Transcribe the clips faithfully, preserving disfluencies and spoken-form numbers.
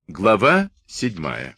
Глава седьмая.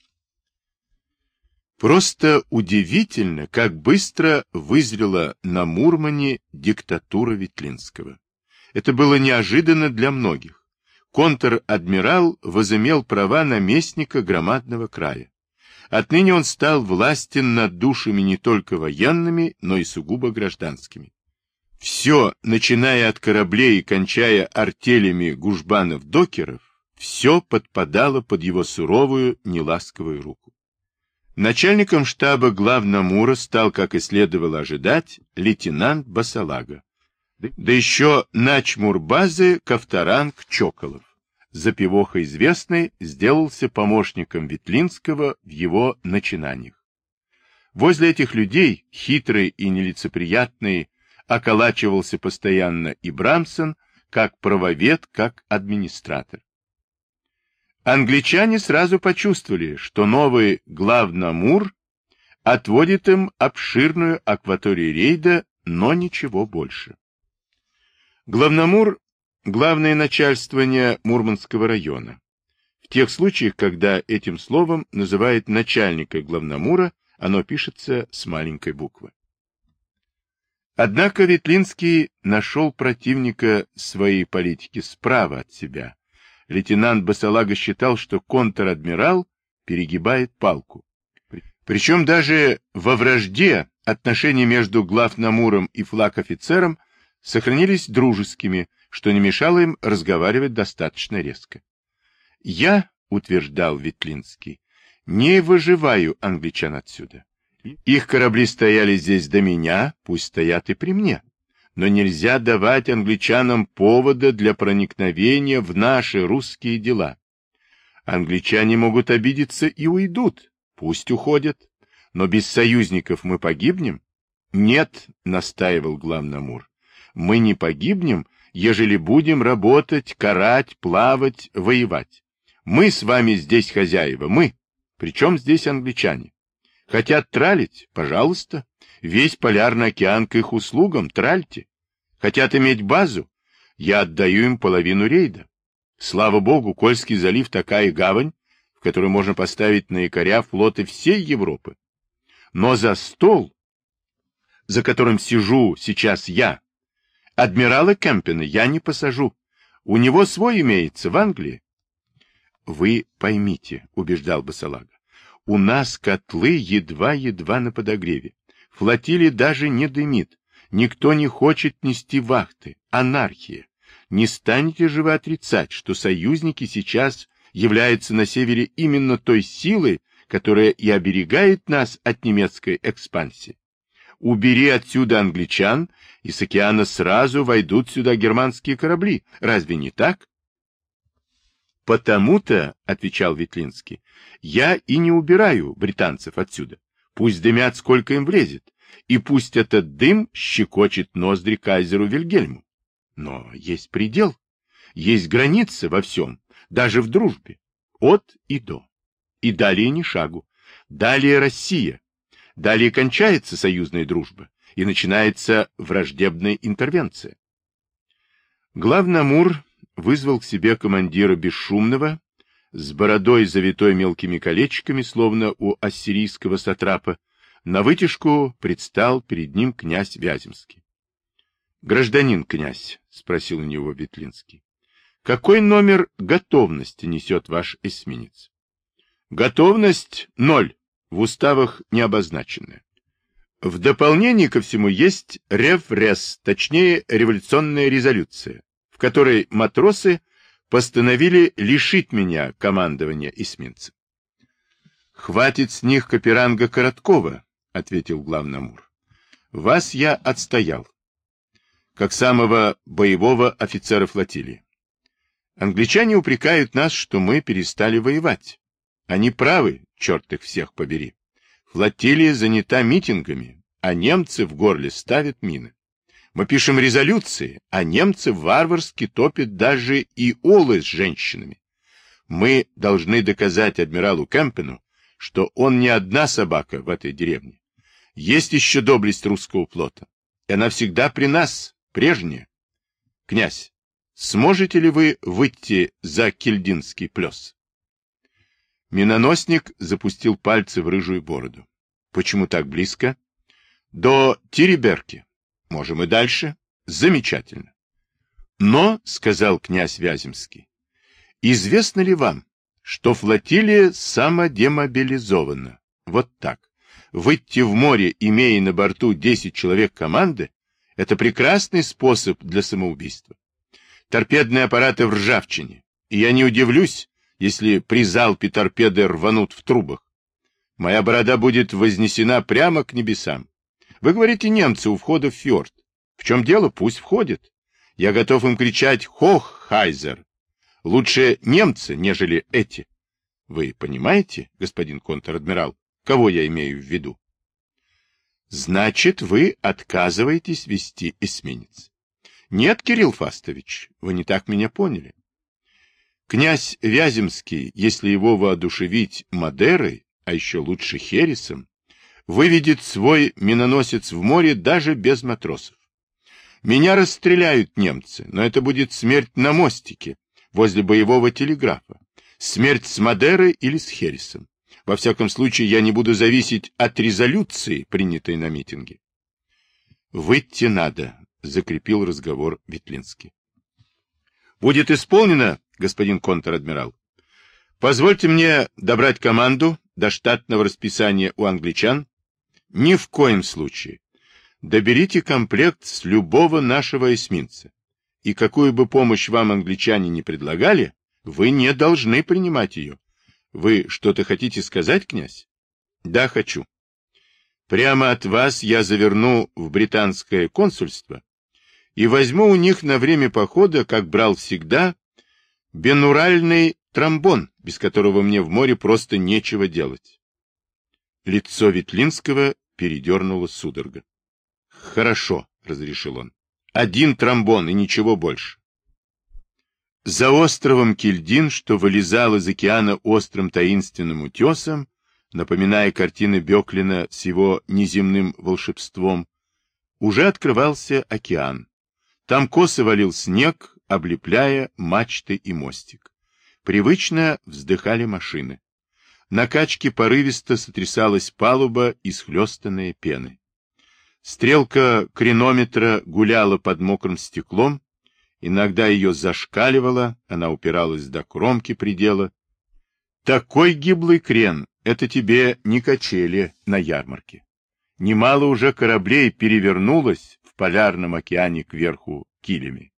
Просто удивительно, как быстро вызрела на Мурмане диктатура Ветлинского. Это было неожиданно для многих. Контр-адмирал возымел права наместника громадного края. Отныне он стал властен над душами не только военными, но и сугубо гражданскими. Все, начиная от кораблей и кончая артелями гужбанов-докеров, все подпадало под его суровую, неласковую руку. Начальником штаба главномура стал, как и следовало ожидать, лейтенант Басалага. Да еще начмур базы Ковторанг Чоколов, запивоха известный, сделался помощником Ветлинского в его начинаниях. Возле этих людей, хитрый и нелицеприятный, околачивался постоянно и Брамсон, как правовед, как администратор. Англичане сразу почувствовали, что новый главномур отводит им обширную акваторию рейда, но ничего больше. Главномур – главное начальствование Мурманского района. В тех случаях, когда этим словом называют начальника главномура, оно пишется с маленькой буквы. Однако Ветлинский нашел противника своей политики справа от себя. Лейтенант Басалага считал, что контр-адмирал перегибает палку. Причем даже во вражде отношения между главномуром и флаг-офицером сохранились дружескими, что не мешало им разговаривать достаточно резко. «Я, — утверждал Ветлинский, — не выживаю англичан отсюда. Их корабли стояли здесь до меня, пусть стоят и при мне. Но нельзя давать англичанам повода для проникновения в наши русские дела. Англичане могут обидеться и уйдут, пусть уходят. Но без союзников мы погибнем? Нет, — настаивал главномур, — мы не погибнем, ежели будем работать, карать, плавать, воевать. Мы с вами здесь хозяева, мы. Причем здесь англичане? Хотят тралить? Пожалуйста. Весь Полярный океан к их услугам, тральте. Хотят иметь базу? Я отдаю им половину рейда. Слава богу, Кольский залив такая гавань, в которой можно поставить на якоря флоты всей Европы. Но за стол, за которым сижу сейчас я, адмирала Кемпена я не посажу. У него свой имеется в Англии. Вы поймите, убеждал Басалага, у нас котлы едва-едва на подогреве. Флотилия даже не дымит. Никто не хочет нести вахты. Анархия. Не станете же вы отрицать, что союзники сейчас являются на севере именно той силой, которая и оберегает нас от немецкой экспансии. Убери отсюда англичан, и с океана сразу войдут сюда германские корабли. Разве не так? Потому-то, — отвечал Ветлинский, — я и не убираю британцев отсюда. Пусть дымят, сколько им влезет, и пусть этот дым щекочет ноздри кайзеру Вильгельму. Но есть предел, есть граница во всем, даже в дружбе, от и до. И далее ни шагу. Далее Россия. Далее кончается союзная дружба, и начинается враждебная интервенция. Главномур вызвал к себе командира Бесшумного, с бородой, завитой мелкими колечками, словно у ассирийского сатрапа. На вытяжку предстал перед ним князь Вяземский. — Гражданин князь, — спросил у него Ветлинский, — какой номер готовности несет ваш эсминец? — Готовность ноль, в уставах не обозначенная. В дополнение ко всему есть реврез, точнее революционная резолюция, в которой матросы постановили лишить меня командования эсминцем. — Хватит с них Каперанга Короткова, — ответил главномур. — Вас я отстоял, как самого боевого офицера флотилии. Англичане упрекают нас, что мы перестали воевать. Они правы, черт их всех побери. Флотилия занята митингами, а немцы в горле ставят мины. Мы пишем резолюции, а немцы варварски топят даже и олы с женщинами. Мы должны доказать адмиралу Кемпену, что он не одна собака в этой деревне. Есть еще доблесть русского флота, и она всегда при нас, прежняя. Князь, сможете ли вы выйти за Кильдинский плес? Миноносник запустил пальцы в рыжую бороду. Почему так близко? До Тириберки. Можем и дальше. Замечательно. Но, сказал князь Вяземский, известно ли вам, что флотилия самодемобилизована? Вот так. Выйти в море, имея на борту десять человек команды, это прекрасный способ для самоубийства. Торпедные аппараты в ржавчине, и я не удивлюсь, если при залпе торпеды рванут в трубах. Моя борода будет вознесена прямо к небесам. Вы говорите, немцы у входа в фьорд. В чем дело? Пусть входят. Я готов им кричать «Хох, Хайзер!» Лучше немцы, нежели эти. Вы понимаете, господин контр-адмирал, кого я имею в виду? Значит, вы отказываетесь вести эсминец. Нет, Кирилл Фастович, вы не так меня поняли. Князь Вяземский, если его воодушевить Мадерой, а еще лучше Хересом, выведет свой миноносец в море даже без матросов. Меня расстреляют немцы, но это будет смерть на мостике, возле боевого телеграфа. Смерть с Мадерой или с Хересом. Во всяком случае, я не буду зависеть от резолюции, принятой на митинге. «Выйти надо», — закрепил разговор Ветлинский. «Будет исполнено, господин контр-адмирал. Позвольте мне добрать команду до штатного расписания у англичан. Ни в коем случае. Доберите комплект с любого нашего эсминца. И какую бы помощь вам англичане не предлагали, вы не должны принимать ее. Вы что-то хотите сказать, князь? Да, хочу. Прямо от вас я заверну в британское консульство и возьму у них на время похода, как брал всегда, бинуральный тромбон, без которого мне в море просто нечего делать. Лицо Ветлинского передернуло судорога. Хорошо, разрешил он. Один тромбон и ничего больше. За островом Кильдин, что вылезал из океана острым таинственным утесом, напоминая картины Бёклина с его неземным волшебством, уже открывался океан. Там косо валил снег, облепляя мачты и мостик. Привычно вздыхали машины. На качке порывисто сотрясалась палуба, исхлёстанная пеной. Стрелка кренометра гуляла под мокрым стеклом, иногда ее зашкаливала, она упиралась до кромки предела. Такой гиблый крен — это тебе не качели на ярмарке. Немало уже кораблей перевернулось в полярном океане кверху килями.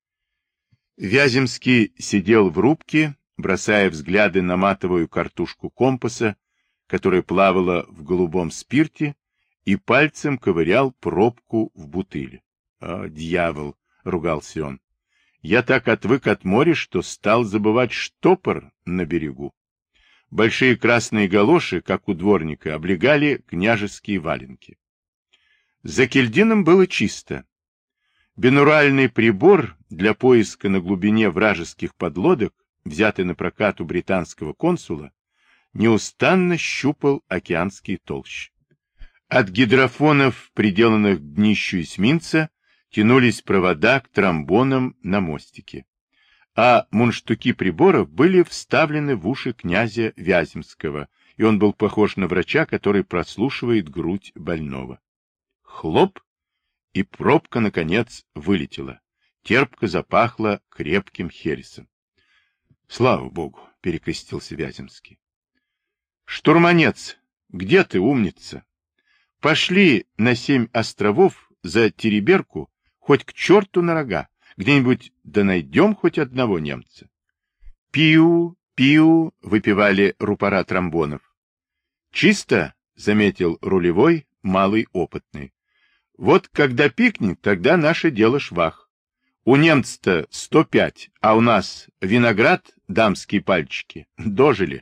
Вяземский сидел в рубке, бросая взгляды на матовую картушку компаса, которая плавала в голубом спирте, и пальцем ковырял пробку в бутыле. «О, дьявол!» — ругался он. «Я так отвык от моря, что стал забывать штопор на берегу». Большие красные галоши, как у дворника, облегали княжеские валенки. За Кильдином было чисто. Бинуральный прибор для поиска на глубине вражеских подлодок, взятый на прокат у британского консула, неустанно щупал океанские толщи. От гидрофонов, приделанных к днищу эсминца, тянулись провода к тромбонам на мостике, а мундштуки приборов были вставлены в уши князя Вяземского, и он был похож на врача, который прослушивает грудь больного. Хлоп, и пробка, наконец, вылетела. Терпко запахло крепким хересом. — Слава богу! — перекрестился Вяземский. — Штурманец, где ты, умница? Пошли на семь островов за Териберку, хоть к черту на рога, где-нибудь да найдем хоть одного немца. Пиу, пиу, выпивали рупора тромбонов. Чисто, заметил рулевой, малый опытный. Вот когда пикнет, тогда наше дело швах. У немца-то сто пять, а у нас виноград, дамские пальчики, дожили.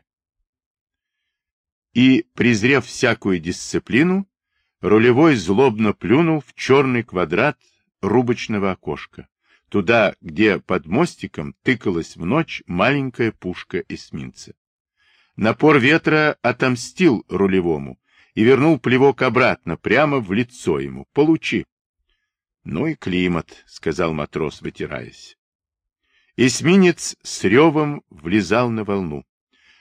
И, презрев всякую дисциплину, рулевой злобно плюнул в черный квадрат рубочного окошка, туда, где под мостиком тыкалась в ночь маленькая пушка эсминца. Напор ветра отомстил рулевому и вернул плевок обратно, прямо в лицо ему. Получи. — Ну и климат, — сказал матрос, вытираясь. Эсминец с ревом влезал на волну.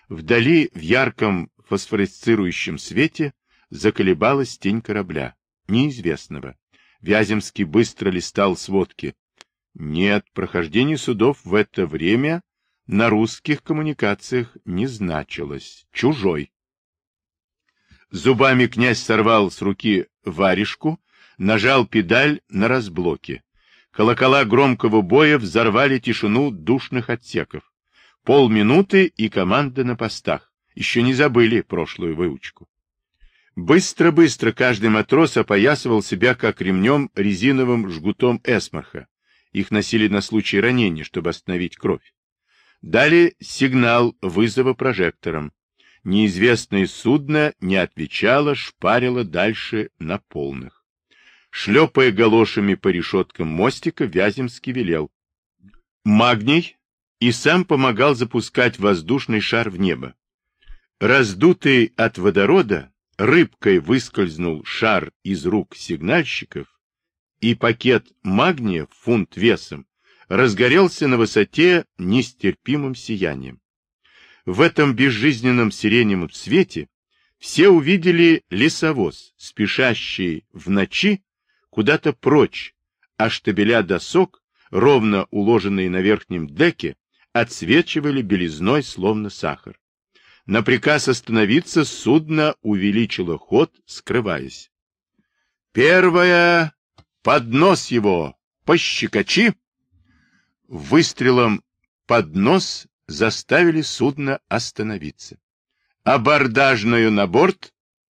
Вдали, в ярком фосфоресцирующем свете, заколебалась тень корабля, неизвестного. Вяземский быстро листал сводки. Нет, прохождение судов в это время на русских коммуникациях не значилось. Чужой. Зубами князь сорвал с руки варежку, нажал педаль на разблоке. Колокола громкого боя взорвали тишину душных отсеков. Полминуты и команда на постах. Еще не забыли прошлую выучку. Быстро-быстро каждый матрос опоясывал себя как ремнем резиновым жгутом эсмарха. Их носили на случай ранения, чтобы остановить кровь. Дали сигнал вызова прожектором. Неизвестное судно не отвечало, шпарило дальше на полных. Шлепая галошами по решеткам мостика, Вяземский велел. Магний, и сам помогал запускать воздушный шар в небо. Раздутый от водорода, рыбкой выскользнул шар из рук сигнальщиков, и пакет магния, фунт весом, разгорелся на высоте нестерпимым сиянием. В этом безжизненном сиреневом свете все увидели лесовоз, спешащий в ночи куда-то прочь, а штабеля досок, ровно уложенные на верхнем деке, отсвечивали белизной, словно сахар. На приказ остановиться судно увеличило ход, скрываясь. «Первое! Под нос его! Пощекочи!» Выстрелом под нос заставили судно остановиться. «Абордажную на борт!»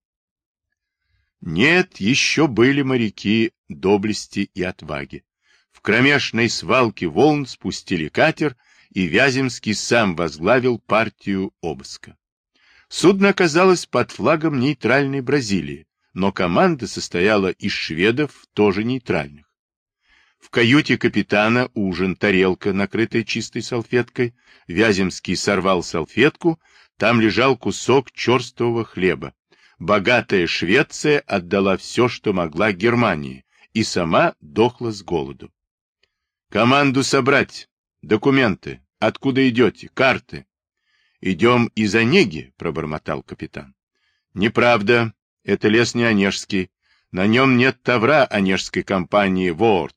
Нет, еще были моряки доблести и отваги. В кромешной свалке волн спустили катер, и Вяземский сам возглавил партию обыска. Судно оказалось под флагом нейтральной Бразилии, но команда состояла из шведов, тоже нейтральных. В каюте капитана ужин, тарелка, накрытая чистой салфеткой. Вяземский сорвал салфетку, там лежал кусок черствого хлеба. Богатая Швеция отдала все, что могла Германии, и сама дохла с голоду. «Команду собрать! Документы! Откуда идете? Карты!» «Идем из Онеги», — пробормотал капитан. «Неправда. Это лес не онежский. На нем нет товара онежской компании «Ворд».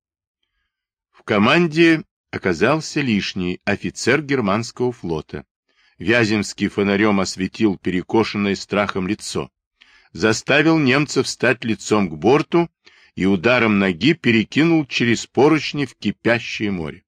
В команде оказался лишний офицер германского флота. Вяземский фонарем осветил перекошенное страхом лицо. Заставил немцев встать лицом к борту и ударом ноги перекинул через поручни в кипящее море.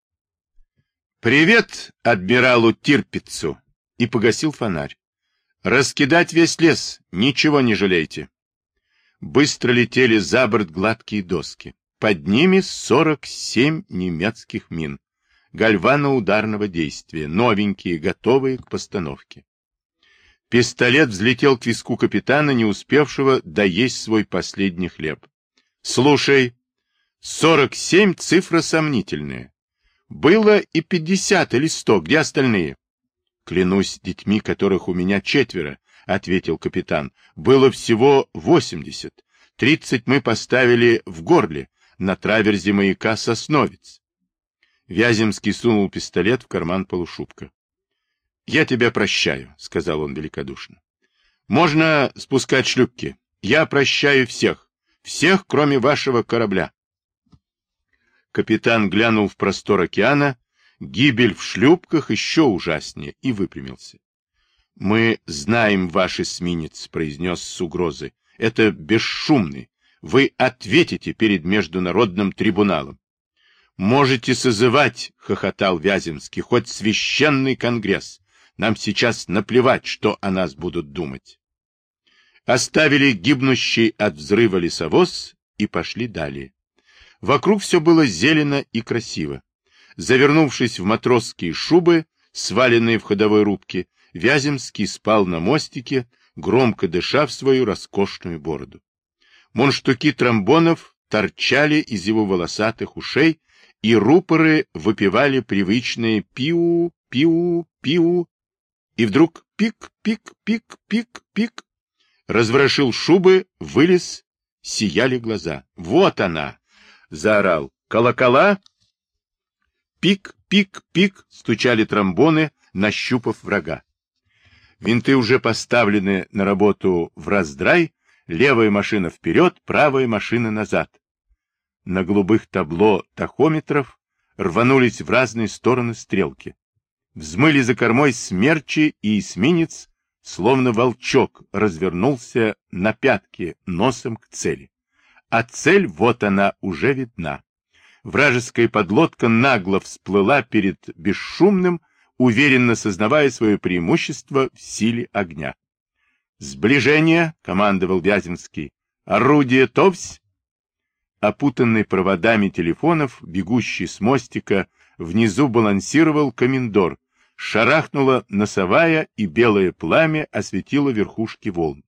«Привет адмиралу Тирпицу!» и погасил фонарь. «Раскидать весь лес, ничего не жалейте!» Быстро летели за борт гладкие доски. Под ними сорок семь немецких мин. Гальваноударного действия, новенькие, готовые к постановке. Пистолет взлетел к виску капитана, не успевшего доесть свой последний хлеб. «Слушай, сорок семь цифра сомнительная. Было и пятьдесят или сто, где остальные?» «Клянусь детьми, которых у меня четверо», — ответил капитан. «Было всего восемьдесят. Тридцать мы поставили в горле, на траверзе маяка Сосновец». Вяземский сунул пистолет в карман полушубка. «Я тебя прощаю», — сказал он великодушно. «Можно спускать шлюпки. Я прощаю всех. Всех, кроме вашего корабля». Капитан глянул в простор океана. Гибель в шлюпках еще ужаснее, и выпрямился. «Мы знаем ваш эсминец», — произнес с угрозой. «Это бесшумный. Вы ответите перед международным трибуналом». «Можете созывать», — хохотал Вяземский, — «хоть священный конгресс. Нам сейчас наплевать, что о нас будут думать». Оставили гибнущий от взрыва лесовоз и пошли далее. Вокруг все было зелено и красиво. Завернувшись в матросские шубы, сваленные в ходовой рубке, Вяземский спал на мостике, громко дыша в свою роскошную бороду. Мундштуки тромбонов торчали из его волосатых ушей, и рупоры выпевали привычные пиу, пиу, пиу, и вдруг пик, пик, пик, пик, пик. Разворошил шубы, вылез, сияли глаза. «Вот она!» — заорал. «Колокола!» Пик, пик, пик, стучали тромбоны, нащупав врага. Винты уже поставлены на работу в раздрай, левая машина вперед, правая машина назад. На голубых табло тахометров рванулись в разные стороны стрелки. Взмыли за кормой смерчи, и эсминец, словно волчок, развернулся на пятки носом к цели. А цель, вот она, уже видна. Вражеская подлодка нагло всплыла перед бесшумным, уверенно сознавая свое преимущество в силе огня. «Сближение!» — командовал Вяземский. «Орудие товсь!» Опутанный проводами телефонов, бегущий с мостика, внизу балансировал комендор. Шарахнула носовая, и белое пламя осветило верхушки волн.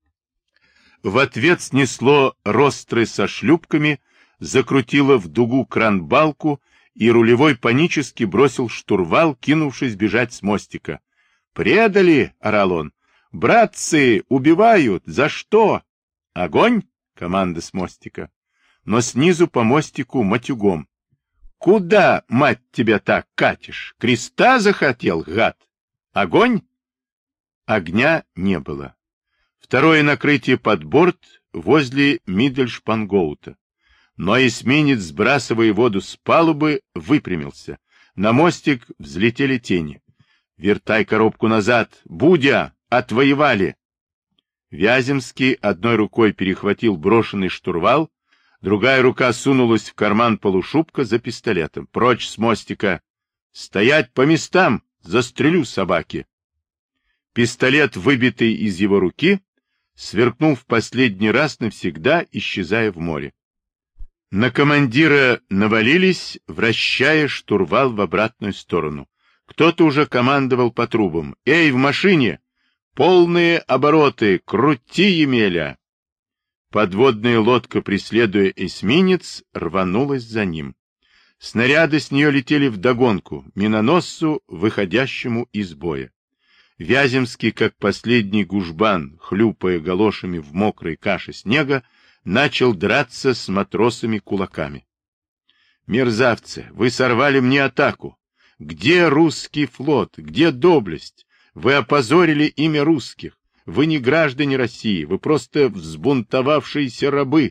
В ответ снесло ростры со шлюпками, закрутило в дугу кран-балку, и рулевой панически бросил штурвал, кинувшись бежать с мостика. «Предали!» — орал он. «Братцы, убивают! За что?» «Огонь!» — команда с мостика. Но снизу по мостику матюгом. «Куда, мать тебя, так катишь? Креста захотел, гад? Огонь?» Огня не было. Второе накрытие под борт возле Миддельшпангоута. Но эсминец, сбрасывая воду с палубы, выпрямился. На мостик взлетели тени. «Вертай коробку назад! Будя! Отвоевали!» Вяземский одной рукой перехватил брошенный штурвал, другая рука сунулась в карман полушубка за пистолетом. «Прочь с мостика! Стоять по местам! Застрелю собаки!» Пистолет, выбитый из его руки, сверкнул в последний раз навсегда, исчезая в море. На командира навалились, вращая штурвал в обратную сторону. Кто-то уже командовал по трубам. «Эй, в машине! Полные обороты! Крути, Емеля!» Подводная лодка, преследуя эсминец, рванулась за ним. Снаряды с нее летели вдогонку, миноносцу, выходящему из боя. Вяземский, как последний гужбан, хлюпая галошами в мокрой каше снега, начал драться с матросами кулаками. «Мерзавцы, вы сорвали мне атаку! Где русский флот? Где доблесть? Вы опозорили имя русских! Вы не граждане России, вы просто взбунтовавшиеся рабы!»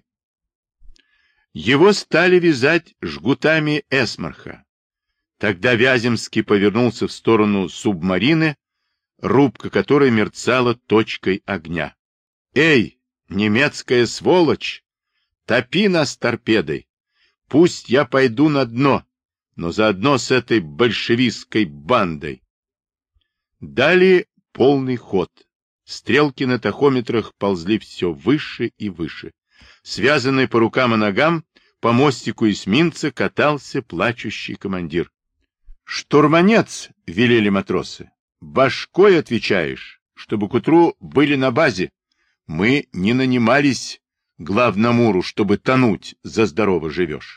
Его стали вязать жгутами эсмарха. Тогда Вяземский повернулся в сторону субмарины, рубка которой мерцала точкой огня. «Эй, немецкая сволочь! Топи нас торпедой! Пусть я пойду на дно, но заодно с этой большевистской бандой!» Дали полный ход. Стрелки на тахометрах ползли все выше и выше. Связанный по рукам и ногам, по мостику эсминца катался плачущий командир. «Штурманец!» — велели матросы. «Башкой отвечаешь, чтобы к утру были на базе. Мы не нанимались главномуру, чтобы тонуть, за здорово живешь».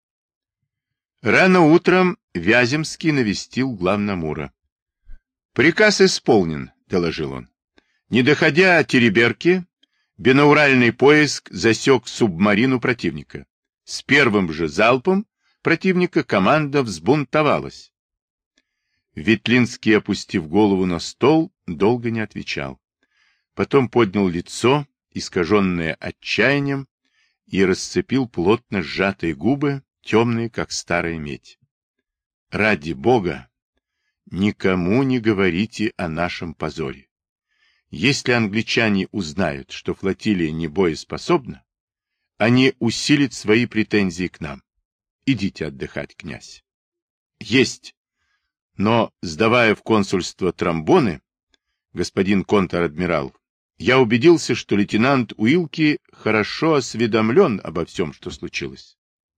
Рано утром Вяземский навестил главномура. «Приказ исполнен», — доложил он. Не доходя Тереберки, бинауральный поиск засек субмарину противника. С первым же залпом противника команда взбунтовалась. Ветлинский, опустив голову на стол, долго не отвечал. Потом поднял лицо, искаженное отчаянием, и расцепил плотно сжатые губы, темные, как старая медь. «Ради Бога, никому не говорите о нашем позоре. Если англичане узнают, что флотилия не боеспособна, они усилят свои претензии к нам. Идите отдыхать, князь». «Есть. Но, сдавая в консульство тромбоны, господин контр-адмирал, я убедился, что лейтенант Уилки хорошо осведомлен обо всем, что случилось».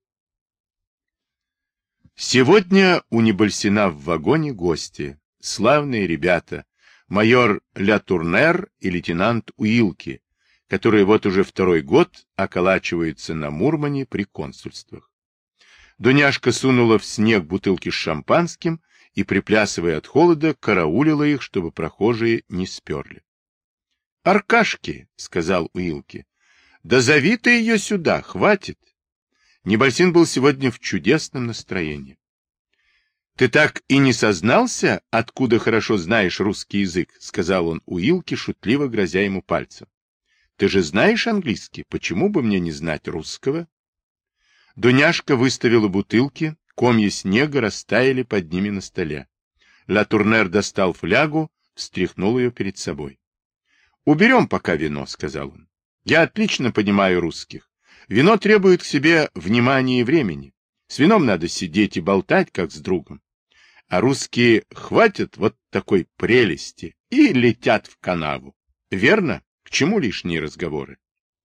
Сегодня у Небольсина в вагоне гости, славные ребята, майор Ля Турнер и лейтенант Уилки, которые вот уже второй год околачиваются на Мурмане при консульствах. Дуняшка сунула в снег бутылки с шампанским и, приплясывая от холода, караулила их, чтобы прохожие не сперли. — Аркашки, — сказал Уилки, — да зови ты ее сюда, хватит. Небольсин был сегодня в чудесном настроении. Ты так и не сознался, откуда хорошо знаешь русский язык, сказал он Уилке, шутливо грозя ему пальцем. Ты же знаешь английский, почему бы мне не знать русского? Дуняшка выставила бутылки, комья снега растаяли под ними на столе. Ля Турнер достал флягу, встряхнул ее перед собой. — Уберем пока вино, — сказал он. — Я отлично понимаю русских. Вино требует к себе внимания и времени. С вином надо сидеть и болтать, как с другом. А русские хватят вот такой прелести и летят в канаву. Верно? К чему лишние разговоры?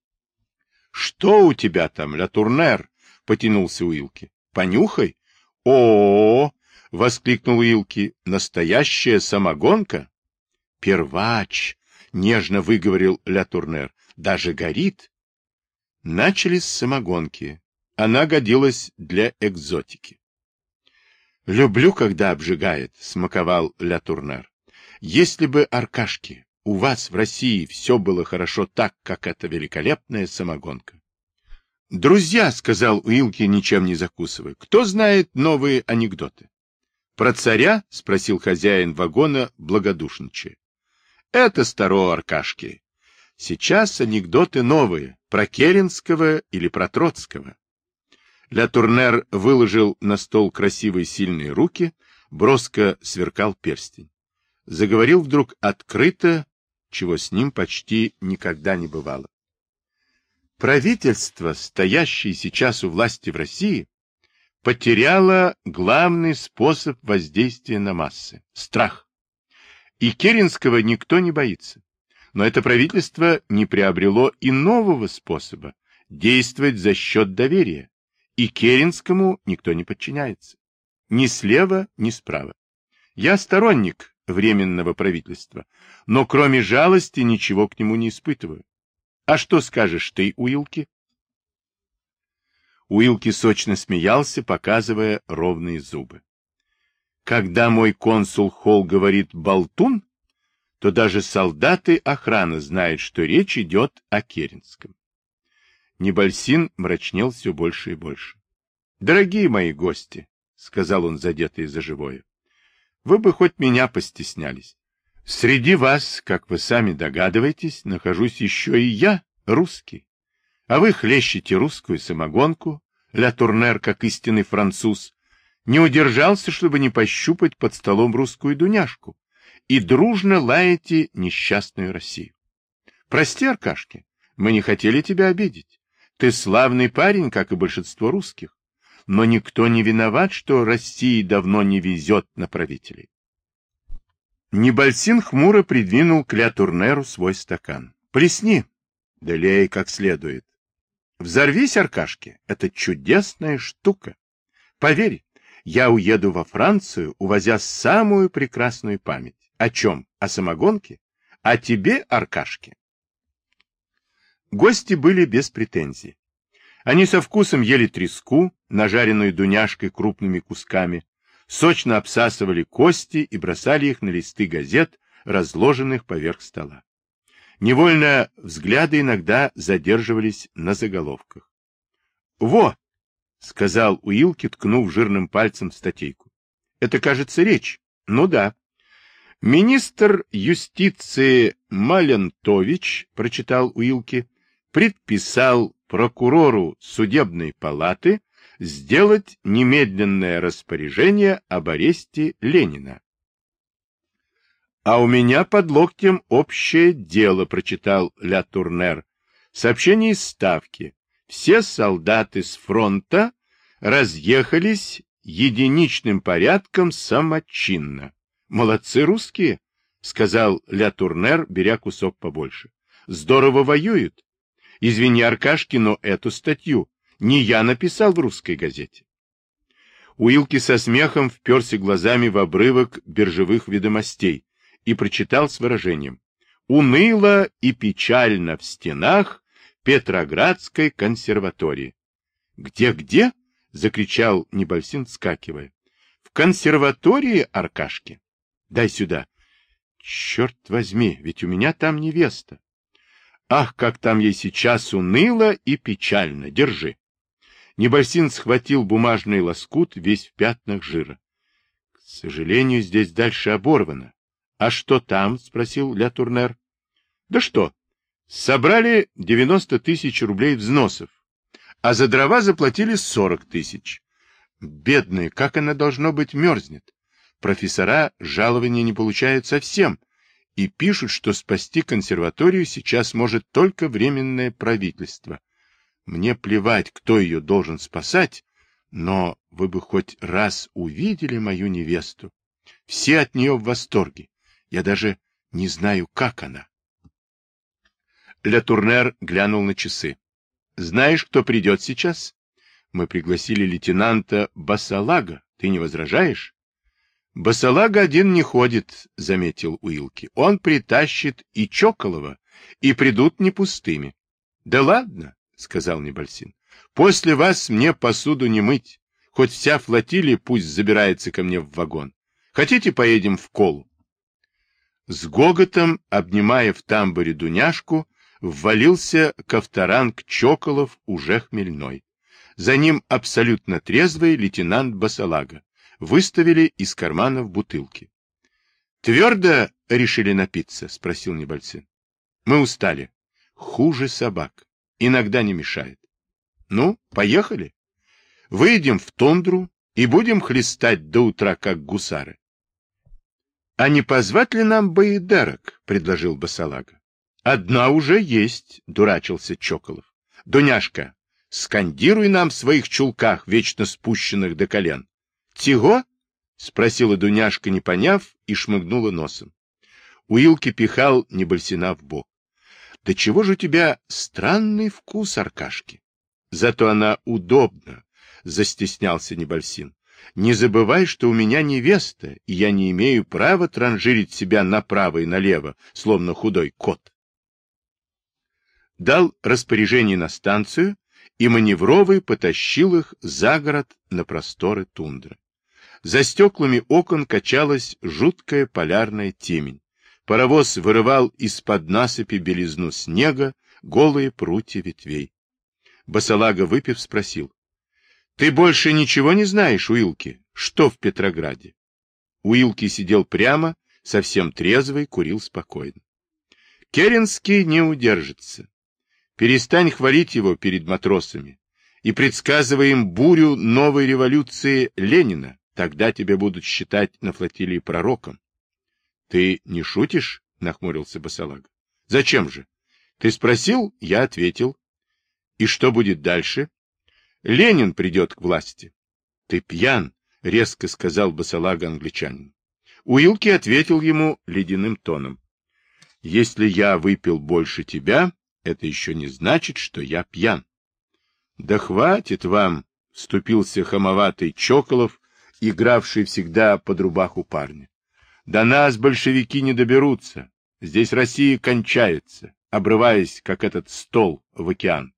— Что у тебя там, Ля Турнер? — потянулся Уилки. — Понюхай. — О-о-о! — воскликнул Уилки. — Настоящая самогонка? — Первач! — нежно выговорил Ля Турнер. — Даже горит. Начали с самогонки. Она годилась для экзотики. — Люблю, когда обжигает, — смаковал Ля Турнер. — Если бы, Аркашки, у вас в России все было хорошо так, как эта великолепная самогонка. — Друзья, — сказал Уилки, ничем не закусывая, — кто знает новые анекдоты? — Про царя? — спросил хозяин вагона, благодушничая. — Это старо, Аркашки. Сейчас анекдоты новые, про Керенского или про Троцкого. Ля Турнер выложил на стол красивые сильные руки, броско сверкал перстень. Заговорил вдруг открыто, чего с ним почти никогда не бывало. Правительство, стоящее сейчас у власти в России, потеряло главный способ воздействия на массы – страх. И Керенского никто не боится. Но это правительство не приобрело и нового способа действовать за счет доверия. И Керенскому никто не подчиняется. Ни слева, ни справа. Я сторонник Временного правительства, но кроме жалости ничего к нему не испытываю. А что скажешь ты, Уилки? Уилки сочно смеялся, показывая ровные зубы. Когда мой консул Холл говорит «болтун», то даже солдаты охраны знают, что речь идет о Керенском. Небольсин мрачнел все больше и больше. — Дорогие мои гости, — сказал он, задетый за живое, — вы бы хоть меня постеснялись. Среди вас, как вы сами догадываетесь, нахожусь еще и я, русский. А вы хлещете русскую самогонку, Ля Турнер, как истинный француз, не удержался, чтобы не пощупать под столом русскую Дуняшку, и дружно лаете несчастную Россию. Прости, Аркашки, мы не хотели тебя обидеть. Ты славный парень, как и большинство русских. Но никто не виноват, что России давно не везет на правителей. Небольсин хмуро придвинул к Ля Турнеру свой стакан. Плесни, да лей как следует. Взорвись, Аркашки, это чудесная штука. Поверь, я уеду во Францию, увозя самую прекрасную память. О чем? О самогонке? О тебе, Аркашки? Гости были без претензий. Они со вкусом ели треску, нажаренную Дуняшкой крупными кусками, сочно обсасывали кости и бросали их на листы газет, разложенных поверх стола. Невольно взгляды иногда задерживались на заголовках. — Во! — сказал Уилки, ткнув жирным пальцем в статейку. — Это, кажется, речь. Ну да. Министр юстиции Малентович, прочитал Уилки, предписал прокурору судебной палаты сделать немедленное распоряжение об аресте Ленина. — А у меня под локтем общее дело, прочитал Ля Турнер. Сообщение из Ставки. Все солдаты с фронта разъехались единичным порядком самочинно. Молодцы русские, сказал Ля Турнер, беря кусок побольше. Здорово воюют. Извини, Аркашки, но эту статью не я написал в русской газете. Уилки со смехом вперся глазами в обрывок биржевых ведомостей и прочитал с выражением: «Уныло и печально в стенах Петроградской консерватории». «Где-где?» — закричал Небольсин, вскакивая. «В консерватории, Аркашки? Дай сюда». «Черт возьми, ведь у меня там невеста». «Ах, как там ей сейчас уныло и печально! Держи!» Небольсин схватил бумажный лоскут, весь в пятнах жира. сожалению, здесь дальше оборвано. А что там? — спросил Ля Турнер. Да что? Собрали девяносто тысяч рублей взносов, а за дрова заплатили сорок тысяч. Бедная, как она, должно быть, мерзнет. Профессора жалования не получают совсем и пишут, что спасти консерваторию сейчас может только временное правительство. Мне плевать, кто ее должен спасать, но вы бы хоть раз увидели мою невесту. Все от нее в восторге. Я даже не знаю, как она. Ля Турнер глянул на часы. Знаешь, кто придет сейчас? Мы пригласили лейтенанта Басалага. Ты не возражаешь? Басалага один не ходит, заметил Уилки. Он притащит и Чоколова, и придут не пустыми. Да ладно, сказал Небольсин. После вас мне посуду не мыть. Хоть вся флотилия пусть забирается ко мне в вагон. Хотите, поедем в Колу? С гоготом, обнимая в тамбуре Дуняшку, ввалился ковторанг Чоколов, уже хмельной. За ним абсолютно трезвый лейтенант Басалага. Выставили из карманов бутылки. — Твердо решили напиться? — спросил Небольсин. — Мы устали. Хуже собак. Иногда не мешает. — Ну, поехали. Выйдем в тундру и будем хлестать до утра, как гусары. — А не позвать ли нам боедерок? — предложил Басалага. — Одна уже есть, — дурачился Чоколов. — Дуняшка, скандируй нам в своих чулках, вечно спущенных до колен. — Тего? — спросила Дуняшка, не поняв, и шмыгнула носом. Уилки пихал Небольсина в бок. — Да чего же у тебя странный вкус, Аркашки? — Зато она удобна, — застеснялся Небольсин. — Не забывай, что у меня невеста, и я не имею права транжирить себя направо и налево, словно худой кот. Дал распоряжение на станцию, и маневровый потащил их за город на просторы тундры. За стеклами окон качалась жуткая полярная темень. Паровоз вырывал из-под насыпи белизну снега, голые прутья ветвей. Басалага, выпив, спросил: — Ты больше ничего не знаешь, Уилки? Что в Петрограде? Уилки сидел прямо, совсем трезвый, курил спокойно. — Керенский не удержится. Перестань хвалить его перед матросами и предсказывай им бурю новой революции Ленина. Тогда тебя будут считать на флотилии пророком. — Ты не шутишь? — нахмурился Басалага. — Зачем же? Ты спросил, я ответил. — И что будет дальше? — Ленин придет к власти. — Ты пьян, — резко сказал Басалага англичанину. Уилки ответил ему ледяным тоном. — Если я выпил больше тебя, это еще не значит, что я пьян. — Да хватит вам, — вступился хамоватый Чоколов, игравший всегда под рубаху парня. До нас большевики не доберутся. Здесь Россия кончается, обрываясь, как этот стол в океан.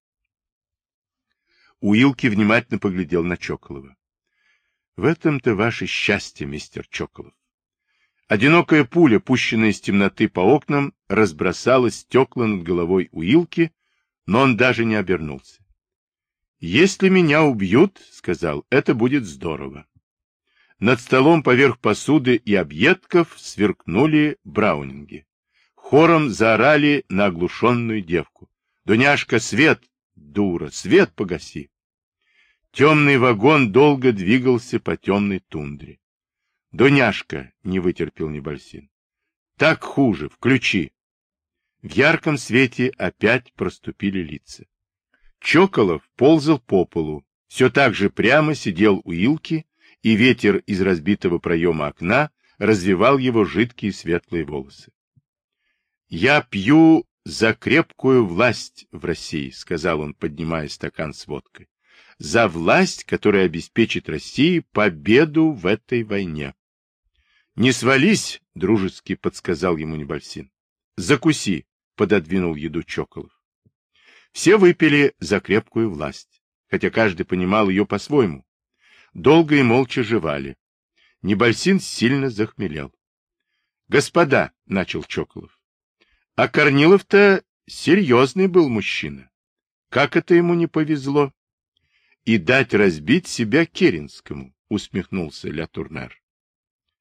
Уилки внимательно поглядел на Чоколова. — В этом-то ваше счастье, мистер Чоколов. Одинокая пуля, пущенная из темноты по окнам, разбросала стекла над головой Уилки, но он даже не обернулся. — Если меня убьют, — сказал, — это будет здорово. Над столом поверх посуды и объедков сверкнули браунинги. Хором заорали на оглушенную девку. — Дуняшка, свет! Дура, свет погаси! Темный вагон долго двигался по темной тундре. — Дуняшка! — не вытерпел Небольсин. — Так хуже, включи! В ярком свете опять проступили лица. Чоколов ползал по полу. Все так же прямо сидел Уилки, и ветер из разбитого проема окна развевал его жидкие светлые волосы. — Я пью за крепкую власть в России, — сказал он, поднимая стакан с водкой. — За власть, которая обеспечит России победу в этой войне. — Не свались, — дружески подсказал ему Небольсин. — Закуси, — пододвинул еду Чоколов. Все выпили за крепкую власть, хотя каждый понимал ее по-своему. Долго и молча жевали. Небольсин сильно захмелел. — Господа, — начал Чоколов, — а Корнилов-то серьезный был мужчина. Как это ему не повезло? — И дать разбить себя Керенскому, — усмехнулся Ля Турнер.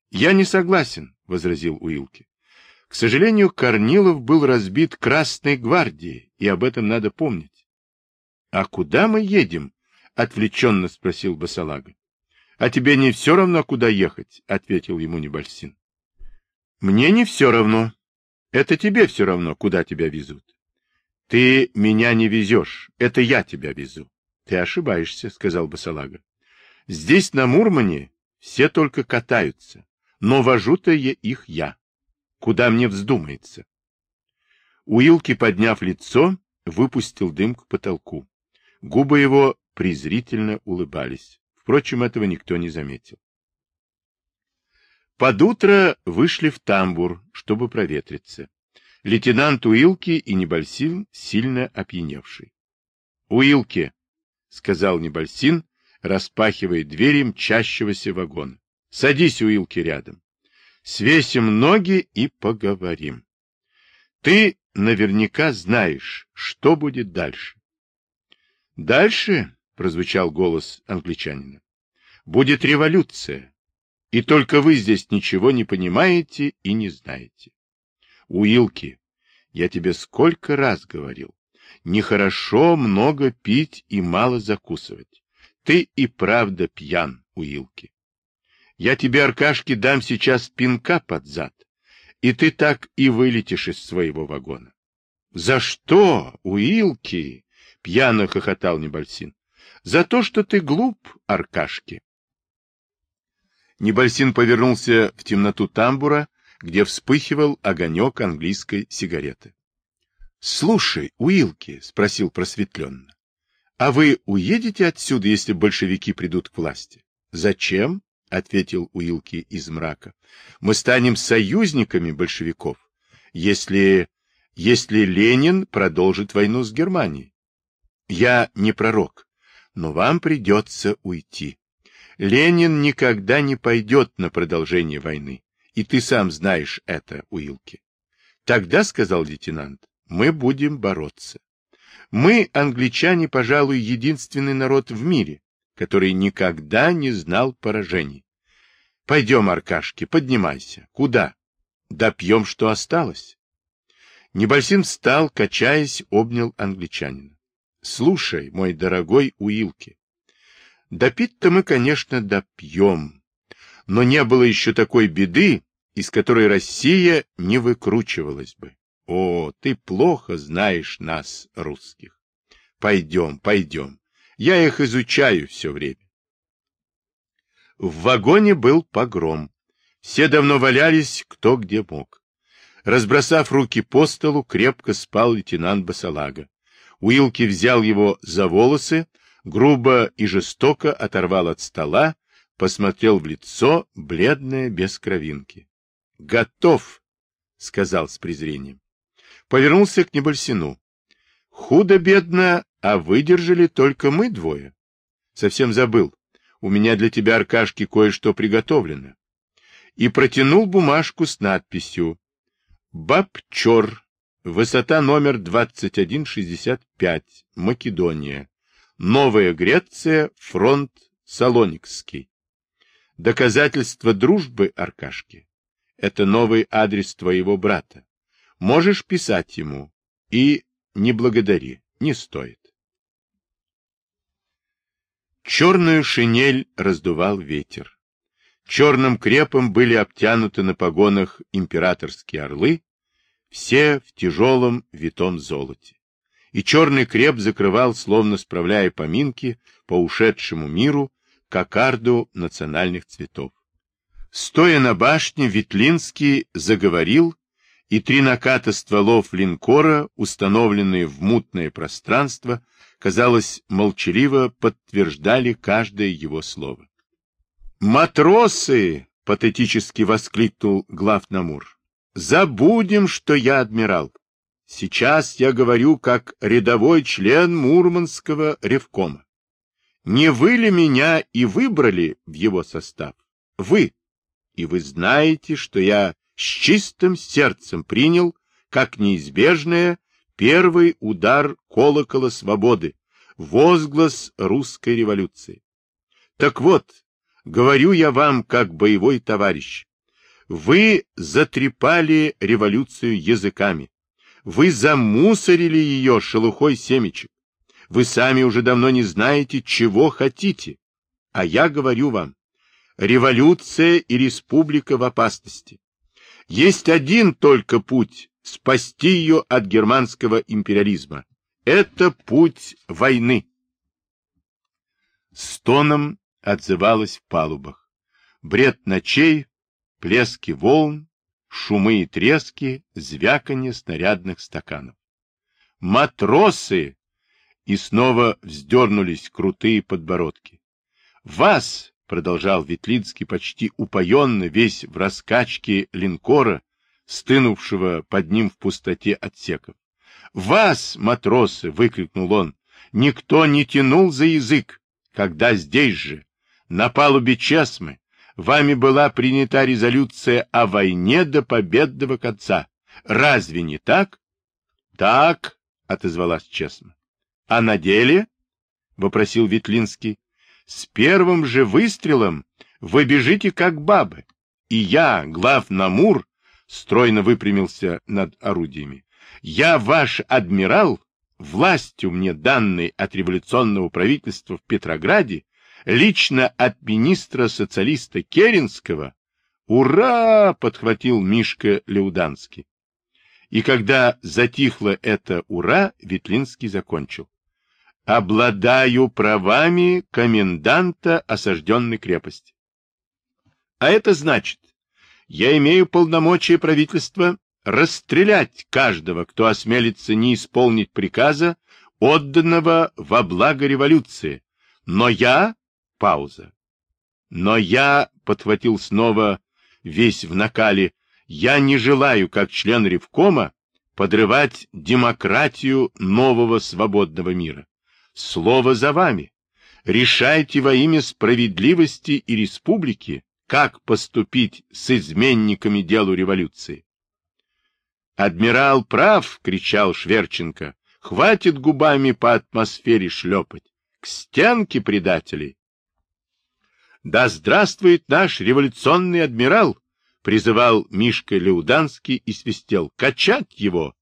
Я не согласен, — возразил Уилки. К сожалению, Корнилов был разбит Красной гвардией, и об этом надо помнить. — А куда мы едем? — отвлеченно спросил Басалага. — А тебе не все равно, куда ехать? — ответил ему Небольсин. — Мне не все равно. Это тебе все равно, куда тебя везут. Ты меня не везешь, это я тебя везу. Ты ошибаешься, — сказал Басалага. Здесь, на Мурмане, все только катаются, но вожу-то их я. Куда мне вздумается? Уилки, подняв лицо, выпустил дым к потолку. Губы его презрительно улыбались. Впрочем, этого никто не заметил. Под утро вышли в тамбур, чтобы проветриться. Лейтенант Уилки и Небольсин, сильно опьяневший. — Уилки, — сказал Небольсин, распахивая двери мчащегося вагона. — Садись, Уилки, рядом. Свесим ноги и поговорим. Ты наверняка знаешь, что будет дальше. — Дальше, — прозвучал голос англичанина, — будет революция. И только вы здесь ничего не понимаете и не знаете. Уилки, я тебе сколько раз говорил, нехорошо много пить и мало закусывать. Ты и правда пьян, Уилки. Я тебе, Аркашке, дам сейчас пинка под зад, и ты так и вылетишь из своего вагона. — За что, Уилки? — пьяно хохотал Небольсин. — За то, что ты глуп, Аркашке. Небольсин повернулся в темноту тамбура, где вспыхивал огонек английской сигареты. — Слушай, Уилки, — спросил просветленно, — а вы уедете отсюда, если большевики придут к власти? — Зачем? — ответил Уилки из мрака. — Мы станем союзниками большевиков, если... если Ленин продолжит войну с Германией. Я не пророк, но вам придется уйти. Ленин никогда не пойдет на продолжение войны, и ты сам знаешь это, Уилки. Тогда, — сказал лейтенант, — мы будем бороться. Мы, англичане, пожалуй, единственный народ в мире, который никогда не знал поражений. Пойдем, Аркашки, поднимайся. Куда? Допьем, что осталось. Небольсин встал, качаясь, обнял англичанина. Слушай, мой дорогой Уилки, допить-то мы, конечно, допьем, но не было еще такой беды, из которой Россия не выкручивалась бы. О, ты плохо знаешь нас, русских. Пойдем, пойдем. Я их изучаю все время. В вагоне был погром. Все давно валялись, кто где мог. Разбросав руки по столу, крепко спал лейтенант Басалага. Уилки взял его за волосы, грубо и жестоко оторвал от стола, посмотрел в лицо, бледное, без кровинки. — Готов, — сказал с презрением. Повернулся к Небольсину. — Худо-бедно, а выдержали только мы двое. Совсем забыл. У меня для тебя, Аркашки, кое-что приготовлено. И протянул бумажку с надписью «Бабчор, высота номер двадцать один шестьдесят пять, Македония, Новая Греция, фронт Салоникский. Доказательство дружбы, Аркашки. Это новый адрес твоего брата. Можешь писать ему. И не благодари, не стоит». Черную шинель раздувал ветер. Черным крепом были обтянуты на погонах императорские орлы, все в тяжелом витом золоте. И черный креп закрывал, словно справляя поминки по ушедшему миру, кокарду национальных цветов. Стоя на башне, Ветлинский заговорил, и три наката стволов линкора, установленные в мутное пространство, казалось, молчаливо подтверждали каждое его слово. «Матросы!» — патетически воскликнул главномур. «Забудем, что я адмирал. Сейчас я говорю как рядовой член Мурманского ревкома. Не вы ли меня и выбрали в его состав? Вы. И вы знаете, что я с чистым сердцем принял, как неизбежное, первый удар колокола свободы, возглас русской революции. Так вот, говорю я вам, как боевой товарищ, Вы затрепали революцию языками. Вы замусорили ее шелухой семечек. Вы сами уже давно не знаете, чего хотите. А я говорю вам, революция и республика в опасности. Есть один только путь спасти ее от германского империализма. Это путь войны. Стоном отзывалось в палубах. Бред ночей, плески волн, шумы и трески, звяканье снарядных стаканов. Матросы! И снова вздернулись крутые подбородки. Вас, продолжал Ветлицкий почти упоенно, весь в раскачке линкора, стынувшего под ним в пустоте отсеков. Вас, матросы! Выкрикнул он. Никто не тянул за язык, когда здесь же, на палубе Чесмы, вами была принята резолюция о войне до победного конца. Разве не так? Так, отозвалась Чесма. А на деле? Вопросил Ветлинский. С первым же выстрелом вы бежите как бабы. И я, главномур, стройно выпрямился над орудиями. Я ваш адмирал, властью мне данной от революционного правительства в Петрограде, лично от министра-социалиста Керенского. «Ура!» — подхватил Мишка Леуданский. И когда затихло это «ура», Ветлинский закончил. «Обладаю правами коменданта осажденной крепости». А это значит, я имею полномочия правительства расстрелять каждого, кто осмелится не исполнить приказа, отданного во благо революции. Но я... Пауза. Но я, подхватил снова весь в накале, я не желаю, как член Ревкома, подрывать демократию нового свободного мира. Слово за вами. Решайте во имя справедливости и республики, как поступить с изменниками делу революции. «Адмирал прав!» — кричал Шверченко. «Хватит губами по атмосфере шлепать! К стенке предателей!» «Да здравствует наш революционный адмирал!» — призывал Мишка Леуданский и свистел. «Качать его!»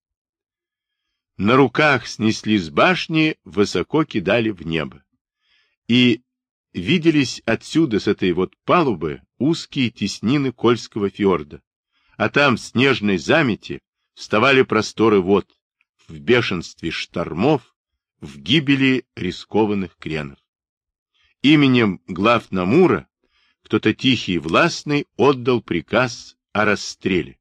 На руках снесли с башни, высоко кидали в небо. И виделись отсюда, с этой вот палубы, узкие теснины Кольского фьорда. А там, в снежной замети, вставали просторы вод, в бешенстве штормов, в гибели рискованных кренов. Именем главномура кто-то тихий и властный отдал приказ о расстреле.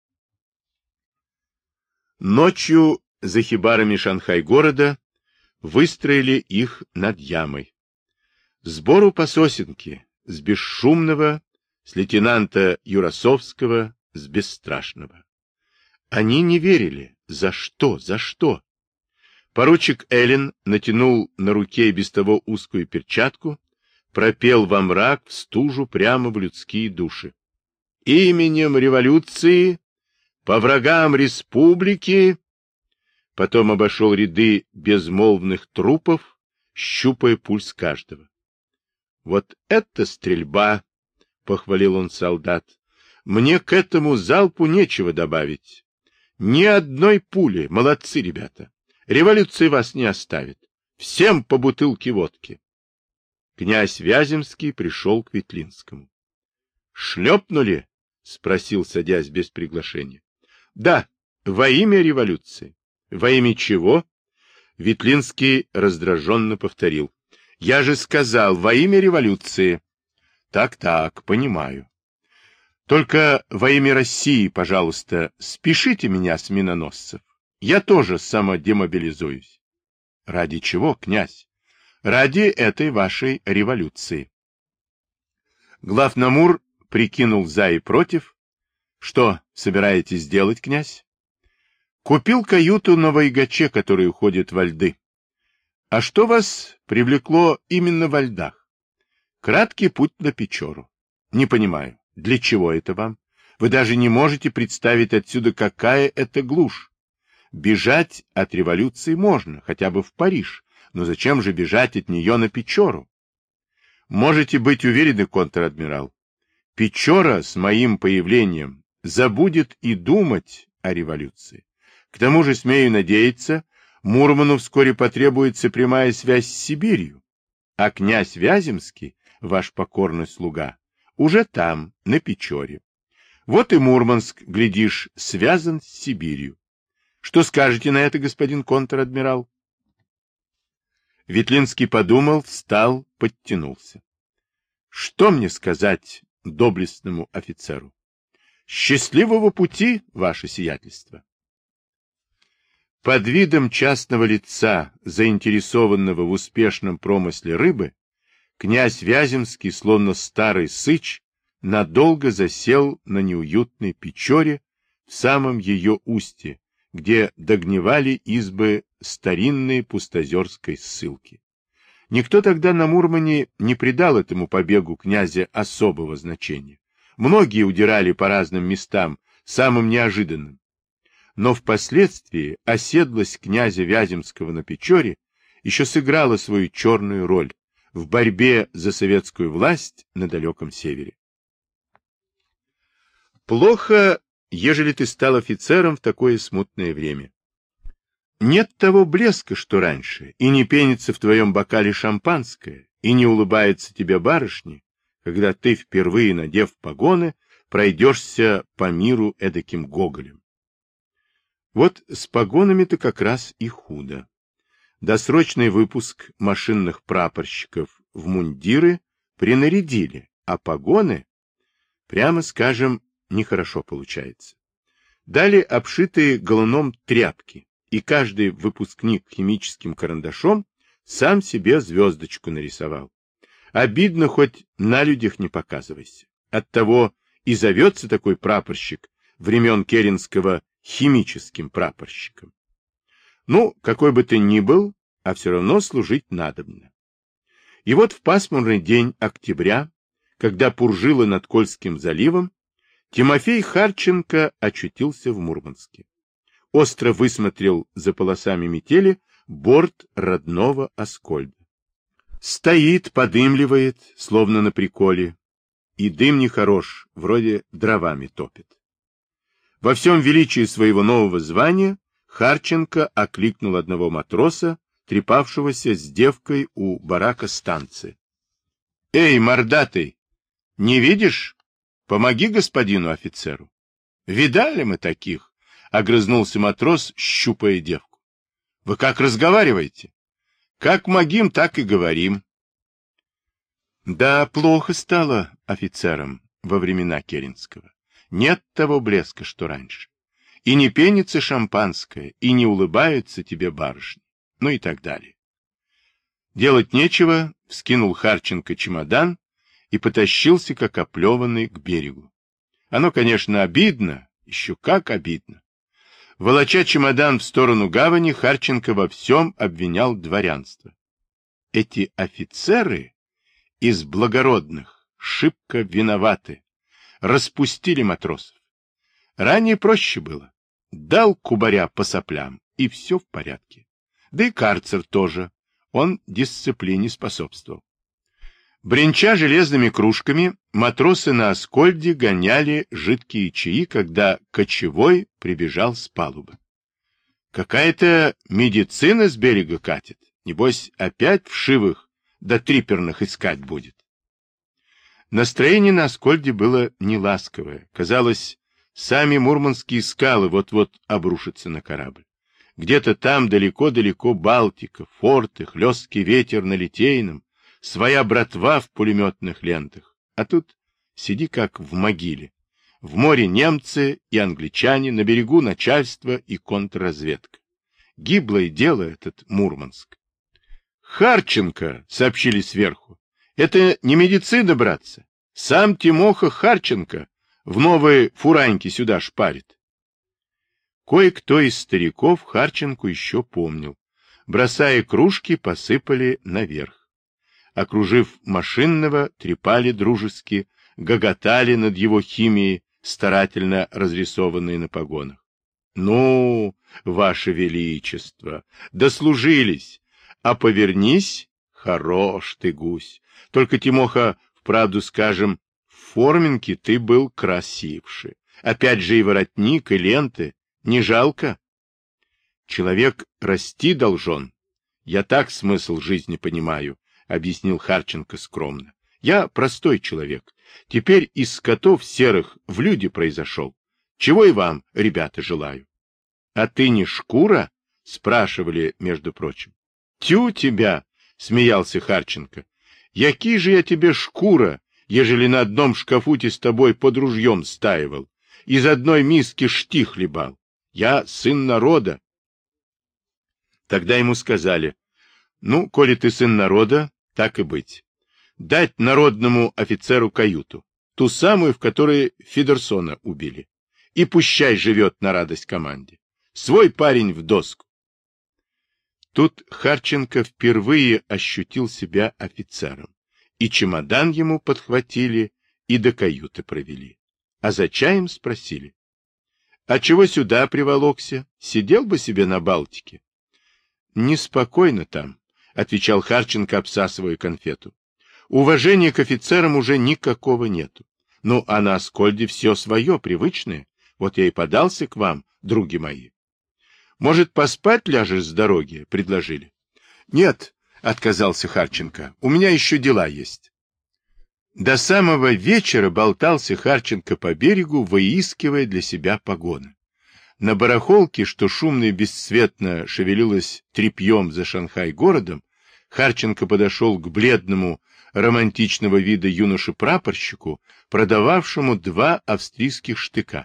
Ночью за хибарами Шанхай-города выстроили их над ямой. Сбору по сосенке, с бесшумного, с лейтенанта Юрасовского, с бесстрашного. Они не верили. За что? За что? Поручик Эллен натянул на руке и без того узкую перчатку, пропел во мрак, в стужу, прямо в людские души. Именем революции, по врагам республики. Потом обошел ряды безмолвных трупов, щупая пульс каждого. Вот это стрельба, похвалил он солдат. Мне к этому залпу нечего добавить. Ни одной пули. Молодцы, ребята. Революция вас не оставит. Всем по бутылке водки. Князь Вяземский пришел к Ветлинскому. — Шлепнули? — спросил, садясь без приглашения. — Да, во имя революции. — Во имя чего? Ветлинский раздраженно повторил. — Я же сказал, во имя революции. Так, — Так-так, понимаю. Только во имя России, пожалуйста, спешите меня с миноносцев. Я тоже самодемобилизуюсь. Ради чего, князь? Ради этой вашей революции. Главномур прикинул за и против. Что собираетесь делать, князь? Купил каюту на Вайгаче, который уходит во льды. А что вас привлекло именно во льдах? Краткий путь на Печору. Не понимаю, для чего это вам? Вы даже не можете представить отсюда, какая это глушь. Бежать от революции можно, хотя бы в Париж, но зачем же бежать от нее на Печору? Можете быть уверены, контр-адмирал, Печора с моим появлением забудет и думать о революции. К тому же, смею надеяться, Мурману вскоре потребуется прямая связь с Сибирью, а князь Вяземский, ваш покорный слуга, уже там, на Печоре. Вот и Мурманск, глядишь, связан с Сибирью. Что скажете на это, господин контр-адмирал? Ветлинский подумал, встал, подтянулся. Что мне сказать доблестному офицеру? Счастливого пути, ваше сиятельство. Под видом частного лица, заинтересованного в успешном промысле рыбы, князь Вяземский, словно старый сыч, надолго засел на неуютной Печоре в самом ее устье, где догнивали избы старинной пустозерской ссылки. Никто тогда на Мурмане не придал этому побегу князя особого значения. Многие удирали по разным местам, самым неожиданным. Но впоследствии оседлость князя Вяземского на Печоре еще сыграла свою черную роль в борьбе за советскую власть на далеком севере. Плохо, ежели ты стал офицером в такое смутное время. Нет того блеска, что раньше, и не пенится в твоем бокале шампанское, и не улыбается тебе барышни, когда ты, впервые надев погоны, пройдешься по миру эдаким гоголем. Вот с погонами-то как раз и худо. Досрочный выпуск машинных прапорщиков в мундиры принарядили, а погоны, прямо скажем, нехорошо получается. Дали обшитые галуном тряпки, и каждый выпускник химическим карандашом сам себе звездочку нарисовал. Обидно, хоть на людях не показывайся. Оттого и зовется такой прапорщик времен Керенского химическим прапорщиком. Ну, какой бы ты ни был, а все равно служить надобно. И вот в пасмурный день октября, когда пуржило над Кольским заливом, Тимофей Харченко очутился в Мурманске. Остро высмотрел за полосами метели борт родного Аскольда. Стоит, подымливает, словно на приколе, и дым нехорош, вроде дровами топит. Во всем величии своего нового звания Харченко окликнул одного матроса, трепавшегося с девкой у барака станции. — Эй, мордатый, не видишь? Помоги господину офицеру. — Видали мы таких? — огрызнулся матрос, щупая девку. — Вы как разговариваете? — Как могим, так и говорим. Да, плохо стало офицерам во времена Керенского. Нет того блеска, что раньше. И не пенится шампанское, и не улыбаются тебе барышни. Ну и так далее. Делать нечего, вскинул Харченко чемодан и потащился, как оплеванный, к берегу. Оно, конечно, обидно, еще как обидно. Волоча чемодан в сторону гавани, Харченко во всем обвинял дворянство. Эти офицеры из благородных шибко виноваты, распустили матросов. Ранее проще было. Дал кубаря по соплям, и все в порядке. Да и карцер тоже. Он дисциплине способствовал. Бренча железными кружками, матросы на Аскольде гоняли жидкие чаи, когда кочевой прибежал с палубы. Какая-то медицина с берега катит. Небось, опять вшивых да триперных искать будет. Настроение на Аскольде было неласковое. Казалось, сами мурманские скалы вот-вот обрушатся на корабль. Где-то там далеко-далеко Балтика, форты, хлесткий ветер на Литейном, своя братва в пулеметных лентах. А тут сиди как в могиле. В море немцы и англичане, на берегу начальство и контрразведка. Гиблое дело этот Мурманск. Харченко, сообщили сверху. Это не медицина, братцы. Сам Тимоха Харченко в новой фураньке сюда шпарит. Кое-кто из стариков Харченко еще помнил. Бросая кружки, посыпали наверх. Окружив машинного, трепали дружески, гоготали над его химией, старательно разрисованной на погонах. — Ну, ваше величество, дослужились, а повернись, хорош ты гусь. Только, Тимоха, вправду скажем, в форменке ты был красивше. Опять же и воротник, и ленты. Не жалко? Человек расти должен. Я так смысл жизни понимаю, — объяснил Харченко скромно. Я простой человек. Теперь из скотов серых в люди произошел. Чего и вам, ребята, желаю. — А ты не шкура? — спрашивали, между прочим. — Тю тебя! — смеялся Харченко. — Яки же я тебе шкура, ежели на одном шкафуте с тобой под ружьем стаивал, из одной миски шти хлебал? Я сын народа. Тогда ему сказали: ну, коли ты сын народа, так и быть. Дать народному офицеру каюту, ту самую, в которой Фидерсона убили. И пущай живет на радость команде. Свой парень в доску. Тут Харченко впервые ощутил себя офицером. И чемодан ему подхватили, и до каюты провели. А за чаем спросили: а чего сюда приволокся? Сидел бы себе на Балтике. Неспокойно там, — отвечал Харченко, обсасывая конфету. Уважения к офицерам уже никакого нету. Ну, а на Аскольде все свое, привычное. Вот я и подался к вам, други мои. Может, поспать ляжешь с дороги? — предложили. Нет, — отказался Харченко, — у меня еще дела есть. До самого вечера болтался Харченко по берегу, выискивая для себя погоны. На барахолке, что шумно и бесцветно шевелилось тряпьем за Шанхай-городом, Харченко подошел к бледному, романтичного вида юноше-прапорщику, продававшему два австрийских штыка.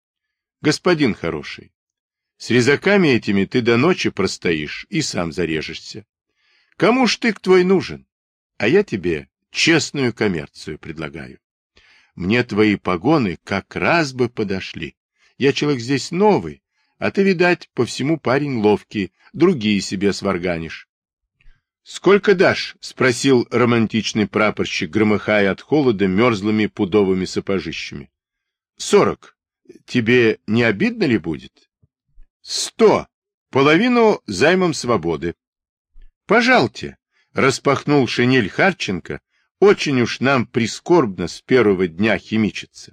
— Господин хороший, с резаками этими ты до ночи простоишь и сам зарежешься. Кому штык твой нужен? А я тебе честную коммерцию предлагаю. Мне твои погоны как раз бы подошли. Я человек здесь новый, а ты, видать, по всему парень ловкий, другие себе сварганишь. — Сколько дашь? — спросил романтичный прапорщик, громыхая от холода мерзлыми пудовыми сапожищами. — Сорок. Тебе не обидно ли будет? — Сто. Половину займом свободы. — Пожалуйте, — распахнул шинель Харченко, — очень уж нам прискорбно с первого дня химичиться.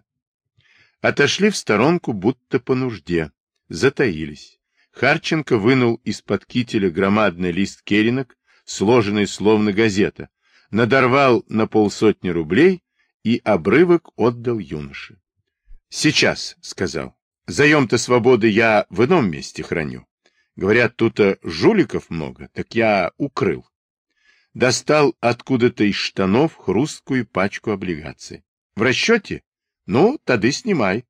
Отошли в сторонку, будто по нужде. Затаились. Харченко вынул из-под кителя громадный лист керенок, сложенный словно газета, надорвал на полсотни рублей и обрывок отдал юноше. — Сейчас, — сказал, — заем-то свободы я в ином месте храню. Говорят, тут жуликов много, так я укрыл. Достал откуда-то из штанов хрусткую пачку облигаций. В расчете? Ну, тады снимай.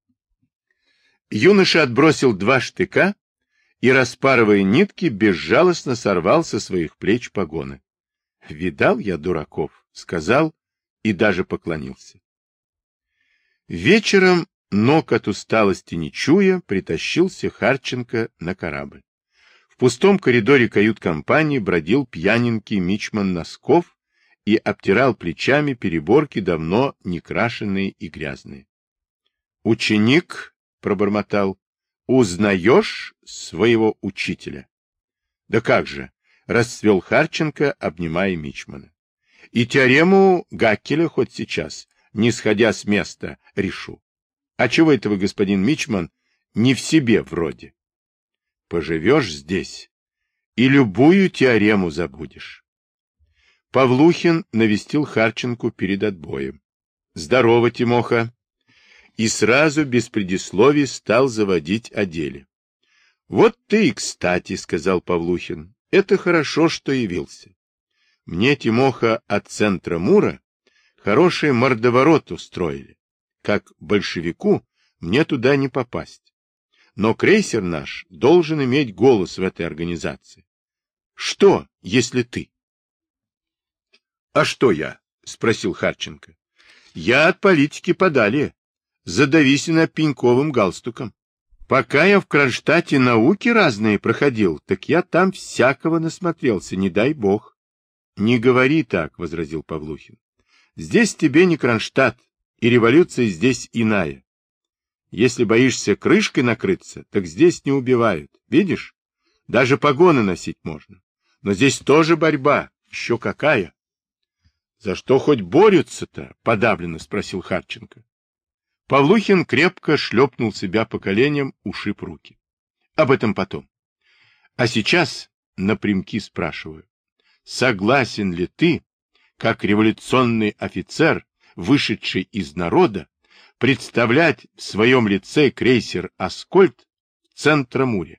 Юноша отбросил два штыка и, распарывая нитки, безжалостно сорвал со своих плеч погоны. — Видал я дураков, — сказал и даже поклонился. Вечером, ног от усталости не чуя, притащился Харченко на корабль. В пустом коридоре кают-компании бродил пьяненький мичман Носков и обтирал плечами переборки, давно не крашеные и грязные. — Ученик, — пробормотал, — узнаешь своего учителя? — Да как же, — расцвел Харченко, обнимая мичмана. — И теорему Гаккеля хоть сейчас, не сходя с места, решу. А чего это вы, господин мичман, не в себе вроде? Поживешь здесь и любую теорему забудешь. Павлухин навестил Харченку перед отбоем. — Здорово, Тимоха! И сразу, без предисловий, стал заводить о деле. — Вот ты и кстати, — сказал Павлухин, — это хорошо, что явился. Мне, Тимоха, от центра Мура хороший мордоворот устроили. Как большевику мне туда не попасть. Но крейсер наш должен иметь голос в этой организации. Что, если ты? — А что я? — спросил Харченко. — Я от политики подали. Задавись на пеньковым галстуком. Пока я в Кронштадте науки разные проходил, так я там всякого насмотрелся, не дай бог. — Не говори так, — возразил Павлухин. — Здесь тебе не Кронштадт, и революция здесь иная. Если боишься крышкой накрыться, так здесь не убивают. Видишь? Даже погоны носить можно. Но здесь тоже борьба. Еще какая? За что хоть борются-то? — подавленно спросил Харченко. Павлухин крепко шлепнул себя по коленям, ушиб руки. Об этом потом. А сейчас напрямки спрашиваю. Согласен ли ты, как революционный офицер, вышедший из народа, представлять в своем лице крейсер «Аскольд» в Центромуре?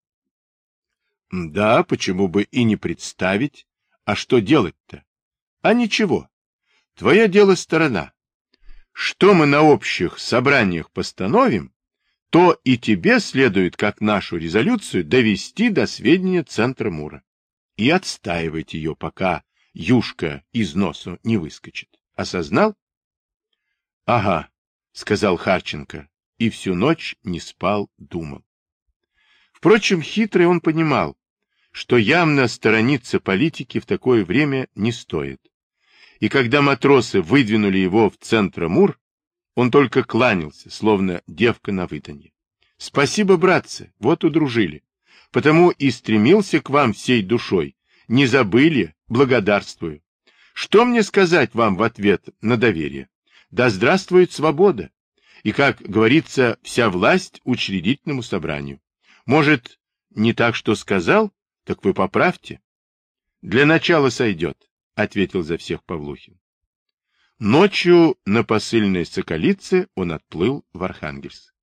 Да, почему бы и не представить? А что делать-то? А ничего. Твое дело сторона. Что мы на общих собраниях постановим, то и тебе следует, как нашу резолюцию, довести до сведения Центромура. И отстаивать ее, пока юшка из носу не выскочит. Осознал? — Ага, — сказал Харченко, и всю ночь не спал, думал. Впрочем, хитрый он понимал, что явно сторониться политики в такое время не стоит. И когда матросы выдвинули его в Центромур, он только кланялся, словно девка на выданье. — Спасибо, братцы, вот удружили. Потому и стремился к вам всей душой. Не забыли, благодарствую. Что мне сказать вам в ответ на доверие? Да здравствует свобода! И, как говорится, вся власть учредительному собранию. Может, не так, что сказал? Так вы поправьте. Для начала сойдет, — ответил за всех Павлухин. Ночью на посыльной Соколице он отплыл в Архангельск.